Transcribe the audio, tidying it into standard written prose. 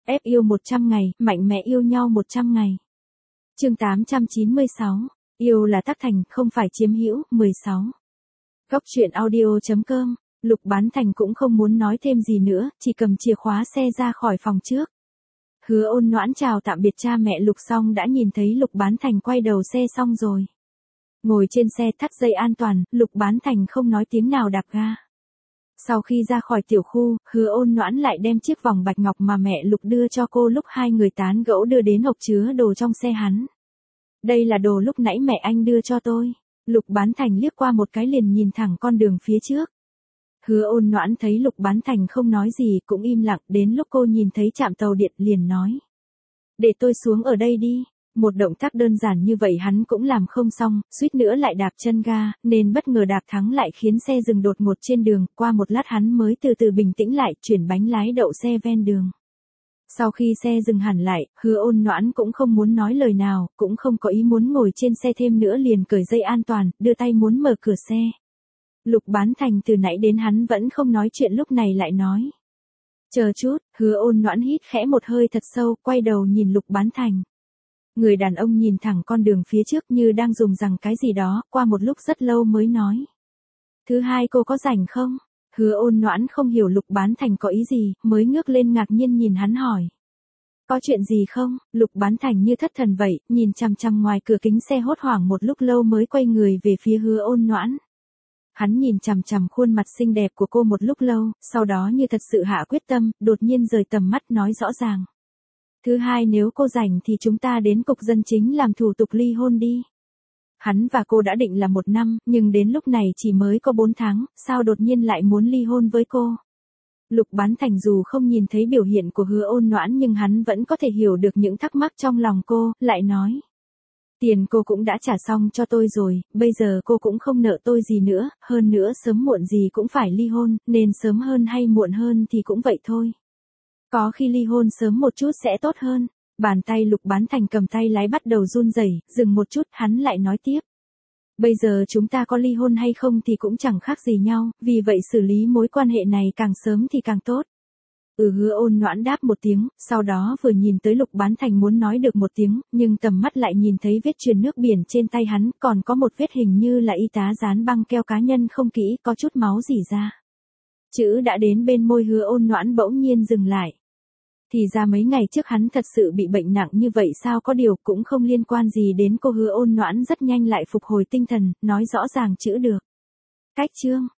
Ép yêu 100 ngày, mạnh mẽ yêu nhau 100 ngày. Chương 896. Yêu là tác thành, không phải chiếm hữu. 16. Góc truyện audio.com. Lục Bán Thành cũng không muốn nói thêm gì nữa, chỉ cầm chìa khóa xe ra khỏi phòng trước. Hứa Ôn Noãn chào tạm biệt cha mẹ Lục xong đã nhìn thấy Lục Bán Thành quay đầu xe xong rồi. Ngồi trên xe thắt dây an toàn, Lục Bán Thành không nói tiếng nào đạp ga. Sau khi ra khỏi tiểu khu, Hứa Ôn Noãn lại đem chiếc vòng bạch ngọc mà mẹ Lục đưa cho cô lúc hai người tán gẫu đưa đến hộp chứa đồ trong xe hắn. Đây là đồ lúc nãy mẹ anh đưa cho tôi. Lục Bán Thành liếc qua một cái liền nhìn thẳng con đường phía trước. Hứa Ôn Noãn thấy Lục Bán Thành không nói gì cũng im lặng, đến lúc cô nhìn thấy trạm tàu điện liền nói. Để tôi xuống ở đây đi. Một động tác đơn giản như vậy hắn cũng làm không xong, suýt nữa lại đạp chân ga, nên bất ngờ đạp thắng lại khiến xe dừng đột ngột trên đường, qua một lát hắn mới từ từ bình tĩnh lại, chuyển bánh lái đậu xe ven đường. Sau khi xe dừng hẳn lại, Hứa Ôn Noãn cũng không muốn nói lời nào, cũng không có ý muốn ngồi trên xe thêm nữa liền cởi dây an toàn, đưa tay muốn mở cửa xe. Lục Bán Thành từ nãy đến hắn vẫn không nói chuyện lúc này lại nói. Chờ chút, Hứa Ôn Noãn hít khẽ một hơi thật sâu, quay đầu nhìn Lục Bán Thành. Người đàn ông nhìn thẳng con đường phía trước như đang dùng rằng cái gì đó, qua một lúc rất lâu mới nói. Thứ hai cô có rảnh không? Hứa Ôn Noãn không hiểu Lục Bán Thành có ý gì, mới ngước lên ngạc nhiên nhìn hắn hỏi. Có chuyện gì không? Lục Bán Thành như thất thần vậy, nhìn chằm chằm ngoài cửa kính xe hốt hoảng một lúc lâu mới quay người về phía Hứa Ôn Noãn. Hắn nhìn chằm chằm khuôn mặt xinh đẹp của cô một lúc lâu, sau đó như thật sự hạ quyết tâm, đột nhiên rời tầm mắt nói rõ ràng. Thứ hai nếu cô rảnh thì chúng ta đến cục dân chính làm thủ tục ly hôn đi. Hắn và cô đã định là 1 năm, nhưng đến lúc này chỉ mới có 4 tháng, sao đột nhiên lại muốn ly hôn với cô? Lục Bán Thành dù không nhìn thấy biểu hiện của Hứa Ôn Noãn nhưng hắn vẫn có thể hiểu được những thắc mắc trong lòng cô, lại nói. Tiền cô cũng đã trả xong cho tôi rồi, bây giờ cô cũng không nợ tôi gì nữa, hơn nữa sớm muộn gì cũng phải ly hôn, nên sớm hơn hay muộn hơn thì cũng vậy thôi. Có khi ly hôn sớm một chút sẽ tốt hơn. Bàn tay Lục Bán Thành cầm tay lái bắt đầu run rẩy, dừng một chút, hắn lại nói tiếp. Bây giờ chúng ta có ly hôn hay không thì cũng chẳng khác gì nhau, vì vậy xử lý mối quan hệ này càng sớm thì càng tốt. Hứa Ôn Noãn đáp một tiếng, sau đó vừa nhìn tới Lục Bán Thành muốn nói được một tiếng, nhưng tầm mắt lại nhìn thấy vết truyền nước biển trên tay hắn, còn có một vết hình như là y tá dán băng keo cá nhân không kỹ, có chút máu rỉ ra. Chữ đã đến bên môi Hứa Ôn Noãn bỗng nhiên dừng lại. Thì ra mấy ngày trước hắn thật sự bị bệnh nặng như vậy sao, có điều cũng không liên quan gì đến cô. Hứa Ôn Noãn rất nhanh lại phục hồi tinh thần, nói rõ ràng chữ được. Cách chương.